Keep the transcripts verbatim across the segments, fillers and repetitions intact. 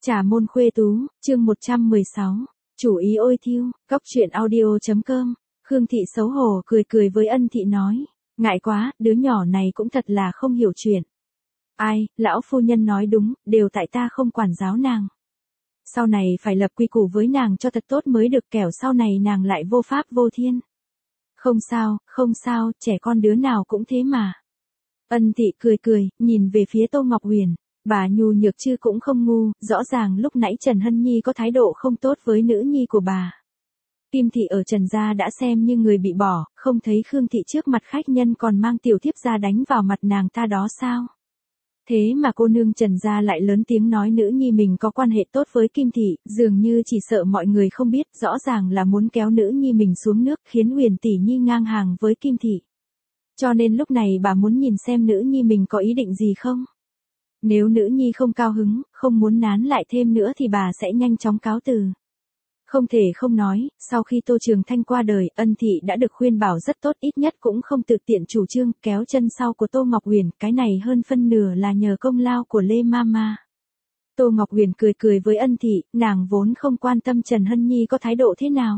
Trà môn khuê tú, chương một trăm mười sáu, chủ ý ôi thiêu, cóc truyện audio.com, Khương Thị xấu hổ cười cười với Ân Thị nói, ngại quá, đứa nhỏ này cũng thật là không hiểu chuyện. Ai, lão phu nhân nói đúng, đều tại ta không quản giáo nàng. Sau này phải lập quy củ với nàng cho thật tốt mới được, kẻo sau này nàng lại vô pháp vô thiên. Không sao, không sao, trẻ con đứa nào cũng thế mà. Ân Thị cười cười, nhìn về phía Tô Ngọc Huyền. Bà nhu nhược chứ cũng không ngu, rõ ràng lúc nãy Trần Hân Nhi có thái độ không tốt với nữ nhi của bà. Kim Thị ở Trần gia đã xem như người bị bỏ, không thấy Khương Thị trước mặt khách nhân còn mang tiểu thiếp ra đánh vào mặt nàng ta đó sao? Thế mà cô nương Trần gia lại lớn tiếng nói nữ nhi mình có quan hệ tốt với Kim Thị, dường như chỉ sợ mọi người không biết, rõ ràng là muốn kéo nữ nhi mình xuống nước, khiến Huyền tỷ nhi ngang hàng với Kim Thị. Cho nên lúc này bà muốn nhìn xem nữ nhi mình có ý định gì không? Nếu nữ nhi không cao hứng, không muốn nán lại thêm nữa thì bà sẽ nhanh chóng cáo từ. Không thể không nói, sau khi Tô Trường Thanh qua đời, Ân Thị đã được khuyên bảo rất tốt, ít nhất cũng không tự tiện chủ trương kéo chân sau của Tô Ngọc Huyền, cái này hơn phân nửa là nhờ công lao của Lê Mama. Tô Ngọc Huyền cười cười với Ân Thị, nàng vốn không quan tâm Trần Hân Nhi có thái độ thế nào.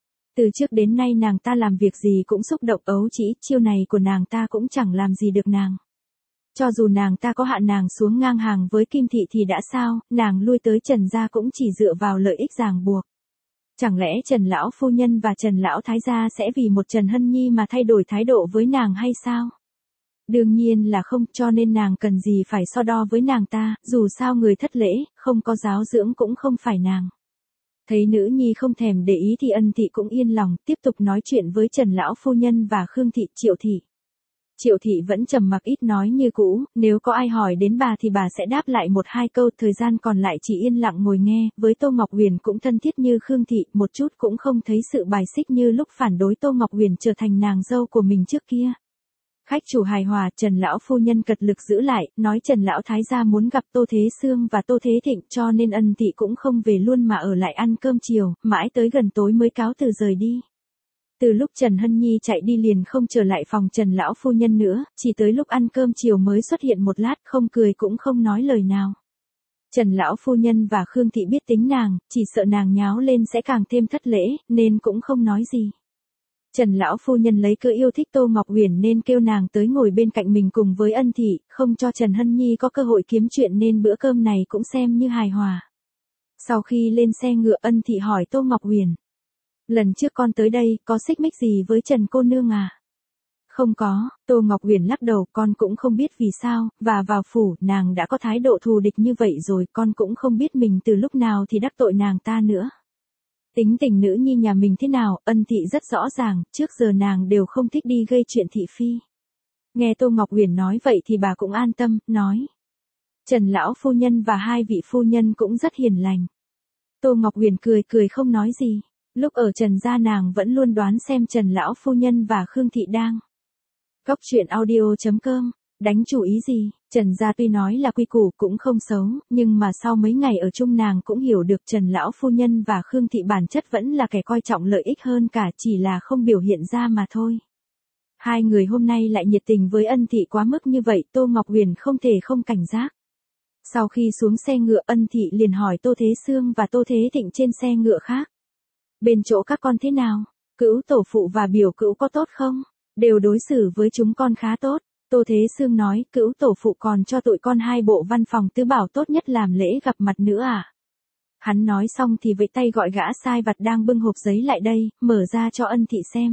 Từ trước đến nay nàng ta làm việc gì cũng xúc động ấu trĩ, chiêu này của nàng ta cũng chẳng làm gì được nàng. Cho dù nàng ta có hạ nàng xuống ngang hàng với Kim Thị thì đã sao, nàng lui tới Trần gia cũng chỉ dựa vào lợi ích ràng buộc. Chẳng lẽ Trần lão phu nhân và Trần lão thái gia sẽ vì một Trần Hân Nhi mà thay đổi thái độ với nàng hay sao? Đương nhiên là không, cho nên nàng cần gì phải so đo với nàng ta, dù sao người thất lễ, không có giáo dưỡng cũng không phải nàng. Thấy nữ nhi không thèm để ý thì Ân Thị cũng yên lòng, tiếp tục nói chuyện với Trần lão phu nhân và Khương Thị, Triệu Thị. Triệu Thị vẫn trầm mặc ít nói như cũ, nếu có ai hỏi đến bà thì bà sẽ đáp lại một hai câu, thời gian còn lại chỉ yên lặng ngồi nghe, với Tô Ngọc Huyền cũng thân thiết như Khương Thị, một chút cũng không thấy sự bài xích như lúc phản đối Tô Ngọc Huyền trở thành nàng dâu của mình trước kia. Khách chủ hài hòa, Trần lão phu nhân cật lực giữ lại, nói Trần lão thái gia muốn gặp Tô Thế Sương và Tô Thế Thịnh, cho nên Ân Thị cũng không về luôn mà ở lại ăn cơm chiều, mãi tới gần tối mới cáo từ rời đi. Từ lúc Trần Hân Nhi chạy đi liền không trở lại phòng Trần lão phu nhân nữa, chỉ tới lúc ăn cơm chiều mới xuất hiện một lát, không cười cũng không nói lời nào. Trần lão phu nhân và Khương Thị biết tính nàng, chỉ sợ nàng nháo lên sẽ càng thêm thất lễ, nên cũng không nói gì. Trần lão phu nhân lấy cớ yêu thích Tô Ngọc Huyền nên kêu nàng tới ngồi bên cạnh mình cùng với Ân Thị, không cho Trần Hân Nhi có cơ hội kiếm chuyện nên bữa cơm này cũng xem như hài hòa. Sau khi lên xe ngựa, Ân Thị hỏi Tô Ngọc Huyền. Lần trước con tới đây, có xích mích gì với Trần cô nương à? Không có, Tô Ngọc Huyền lắc đầu, con cũng không biết vì sao, và vào phủ, nàng đã có thái độ thù địch như vậy rồi, con cũng không biết mình từ lúc nào thì đắc tội nàng ta nữa. Tính tình nữ nhi nhà mình thế nào, Ân Thị rất rõ ràng, trước giờ nàng đều không thích đi gây chuyện thị phi. Nghe Tô Ngọc Huyền nói vậy thì bà cũng an tâm, nói. Trần lão phu nhân và hai vị phu nhân cũng rất hiền lành. Tô Ngọc Huyền cười cười không nói gì. Lúc ở Trần gia nàng vẫn luôn đoán xem Trần lão phu nhân và Khương Thị đang. Cóc truyện audio.com, đánh chủ ý gì? Trần gia tuy nói là quy củ cũng không xấu, nhưng mà sau mấy ngày ở chung nàng cũng hiểu được Trần lão phu nhân và Khương Thị bản chất vẫn là kẻ coi trọng lợi ích hơn cả, chỉ là không biểu hiện ra mà thôi. Hai người hôm nay lại nhiệt tình với Ân Thị quá mức như vậy, Tô Ngọc Huyền không thể không cảnh giác. Sau khi xuống xe ngựa, Ân Thị liền hỏi Tô Thế Sương và Tô Thế Thịnh trên xe ngựa khác. Bên chỗ các con thế nào? Cữu tổ phụ và biểu cữu có tốt không? Đều đối xử với chúng con khá tốt. Tô Thế Sương nói, cữu tổ phụ còn cho tụi con hai bộ văn phòng tứ bảo tốt nhất làm lễ gặp mặt nữa à? Hắn nói xong thì vẫy tay gọi gã sai vặt đang bưng hộp giấy lại đây, mở ra cho Ân Thị xem.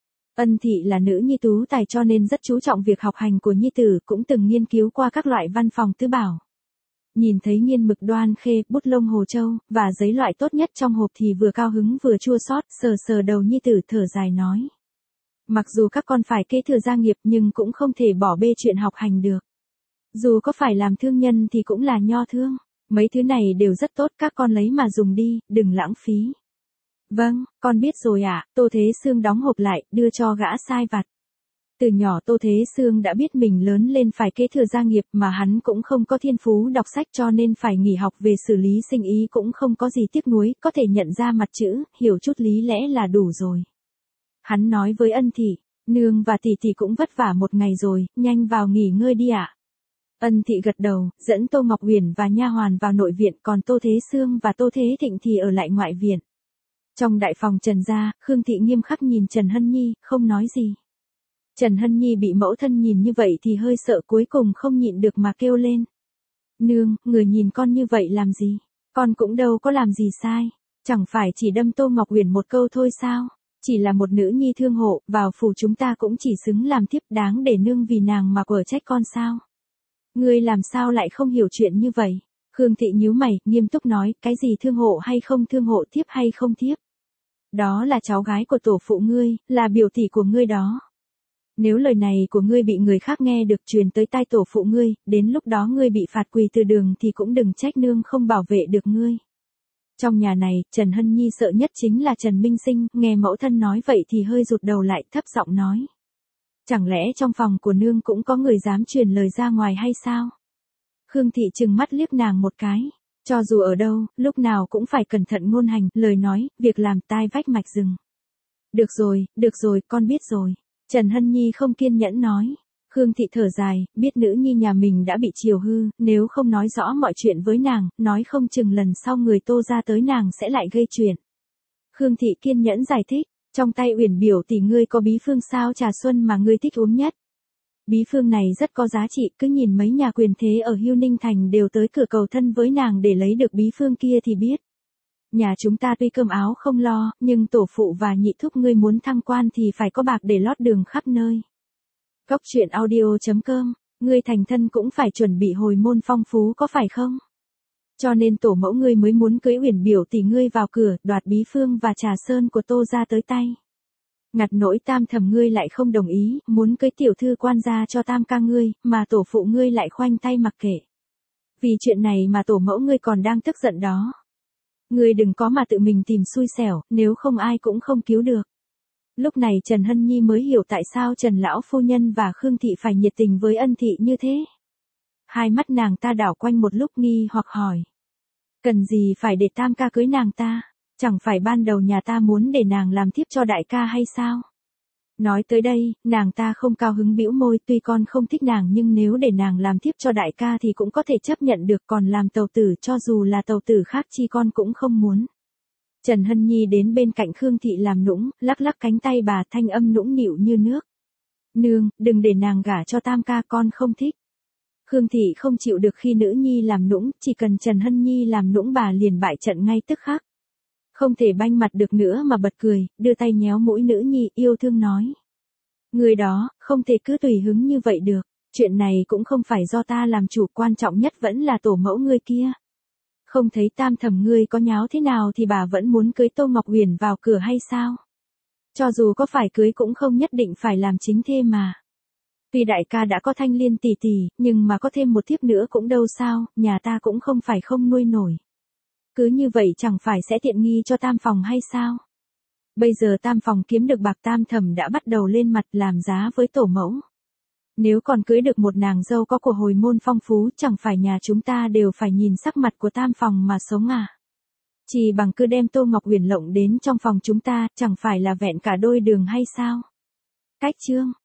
Ân Thị là nữ nhi tú tài cho nên rất chú trọng việc học hành của nhi tử, cũng từng nghiên cứu qua các loại văn phòng tứ bảo. Nhìn thấy nghiên mực đoan khê, bút lông hồ châu, và giấy loại tốt nhất trong hộp thì vừa cao hứng vừa chua xót, sờ sờ đầu nhi tử thở dài nói. Mặc dù các con phải kế thừa gia nghiệp nhưng cũng không thể bỏ bê chuyện học hành được. Dù có phải làm thương nhân thì cũng là nho thương. Mấy thứ này đều rất tốt, các con lấy mà dùng đi, đừng lãng phí. Vâng, con biết rồi ạ, Tô Thế Sương đóng hộp lại, đưa cho gã sai vặt. Từ nhỏ Tô Thế Sương đã biết mình lớn lên phải kế thừa gia nghiệp mà hắn cũng không có thiên phú đọc sách cho nên phải nghỉ học về xử lý sinh ý cũng không có gì tiếc nuối, có thể nhận ra mặt chữ, hiểu chút lý lẽ là đủ rồi. Hắn nói với Ân Thị, nương và tỷ tỷ cũng vất vả một ngày rồi, nhanh vào nghỉ ngơi đi ạ. Ân Thị gật đầu, dẫn Tô Ngọc Uyển và nha hoàn vào nội viện, còn Tô Thế Sương và Tô Thế Thịnh thì ở lại ngoại viện. Trong đại phòng Trần gia, Khương Thị nghiêm khắc nhìn Trần Hân Nhi, không nói gì. Trần Hân Nhi bị mẫu thân nhìn như vậy thì hơi sợ, cuối cùng không nhịn được mà kêu lên. Nương, người nhìn con như vậy làm gì? Con cũng đâu có làm gì sai. Chẳng phải chỉ đâm Tô Ngọc Uyển một câu thôi sao? Chỉ là một nữ nhi thương hộ, vào phủ chúng ta cũng chỉ xứng làm thiếp, đáng để nương vì nàng mà quở trách con sao? Ngươi làm sao lại không hiểu chuyện như vậy? Khương Thị nhíu mày, nghiêm túc nói, cái gì thương hộ hay không thương hộ, thiếp hay không thiếp? Đó là cháu gái của tổ phụ ngươi, là biểu tỷ của ngươi đó. Nếu lời này của ngươi bị người khác nghe được, truyền tới tai tổ phụ ngươi, đến lúc đó ngươi bị phạt quỳ từ đường thì cũng đừng trách nương không bảo vệ được ngươi. Trong nhà này, Trần Hân Nhi sợ nhất chính là Trần Minh Sinh, nghe mẫu thân nói vậy thì hơi rụt đầu lại, thấp giọng nói. Chẳng lẽ trong phòng của nương cũng có người dám truyền lời ra ngoài hay sao? Khương Thị trừng mắt liếc nàng một cái. Cho dù ở đâu, lúc nào cũng phải cẩn thận ngôn hành, lời nói, việc làm, tai vách mạch rừng. Được rồi, được rồi, con biết rồi. Trần Hân Nhi không kiên nhẫn nói. Khương Thị thở dài, biết nữ nhi nhà mình đã bị chiều hư, nếu không nói rõ mọi chuyện với nàng, nói không chừng lần sau người Tô ra tới nàng sẽ lại gây chuyện. Khương Thị kiên nhẫn giải thích, trong tay Uyển biểu tỷ ngươi có bí phương sao trà xuân mà ngươi thích uống nhất. Bí phương này rất có giá trị, cứ nhìn mấy nhà quyền thế ở Hưu Ninh Thành đều tới cửa cầu thân với nàng để lấy được bí phương kia thì biết. Nhà chúng ta tuy cơm áo không lo, nhưng tổ phụ và nhị thúc ngươi muốn thăng quan thì phải có bạc để lót đường khắp nơi. Cốc truyện audio chấm com, ngươi thành thân cũng phải chuẩn bị hồi môn phong phú có phải không? Cho nên tổ mẫu ngươi mới muốn cưới Uyển biểu tỷ ngươi vào cửa, đoạt bí phương và trà sơn của Tô ra tới tay. Ngặt nỗi tam thẩm ngươi lại không đồng ý, muốn cưới tiểu thư quan gia cho tam ca ngươi, mà tổ phụ ngươi lại khoanh tay mặc kệ. Vì chuyện này mà tổ mẫu ngươi còn đang tức giận đó. Ngươi đừng có mà tự mình tìm xui xẻo, nếu không ai cũng không cứu được. Lúc này Trần Hân Nhi mới hiểu tại sao Trần Lão Phu Nhân và Khương Thị phải nhiệt tình với Ân Thị như thế. Hai mắt nàng ta đảo quanh một lúc nghi hoặc hỏi. Cần gì phải để tam ca cưới nàng ta? Chẳng phải ban đầu nhà ta muốn để nàng làm thiếp cho đại ca hay sao? Nói tới đây, nàng ta không cao hứng bĩu môi, tuy con không thích nàng nhưng nếu để nàng làm thiếp cho đại ca thì cũng có thể chấp nhận được, còn làm tàu tử cho dù là tàu tử khác chi con cũng không muốn. Trần Hân Nhi đến bên cạnh Khương Thị làm nũng, lắc lắc cánh tay bà, thanh âm nũng nịu như nước. Nương, đừng để nàng gả cho tam ca, con không thích. Khương Thị không chịu được khi nữ nhi làm nũng, chỉ cần Trần Hân Nhi làm nũng bà liền bại trận ngay tức khắc. Không thể banh mặt được nữa mà bật cười, đưa tay nhéo mũi nữ nhi, yêu thương nói. Người đó, không thể cứ tùy hứng như vậy được, chuyện này cũng không phải do ta làm chủ, quan trọng nhất vẫn là tổ mẫu ngươi kia. Không thấy tam thẩm ngươi có nháo thế nào thì bà vẫn muốn cưới Tô Ngọc Uyển vào cửa hay sao? Cho dù có phải cưới cũng không nhất định phải làm chính thê mà. Tuy đại ca đã có Thanh Liên tỷ tỷ, nhưng mà có thêm một thiếp nữa cũng đâu sao, nhà ta cũng không phải không nuôi nổi. Cứ như vậy chẳng phải sẽ tiện nghi cho tam phòng hay sao? Bây giờ tam phòng kiếm được bạc, tam thẩm đã bắt đầu lên mặt làm giá với tổ mẫu. Nếu còn cưới được một nàng dâu có của hồi môn phong phú, chẳng phải nhà chúng ta đều phải nhìn sắc mặt của tam phòng mà sống à? Chỉ bằng cứ đem Tô Ngọc Uyển lộng đến trong phòng chúng ta, chẳng phải là vẹn cả đôi đường hay sao? Cách chương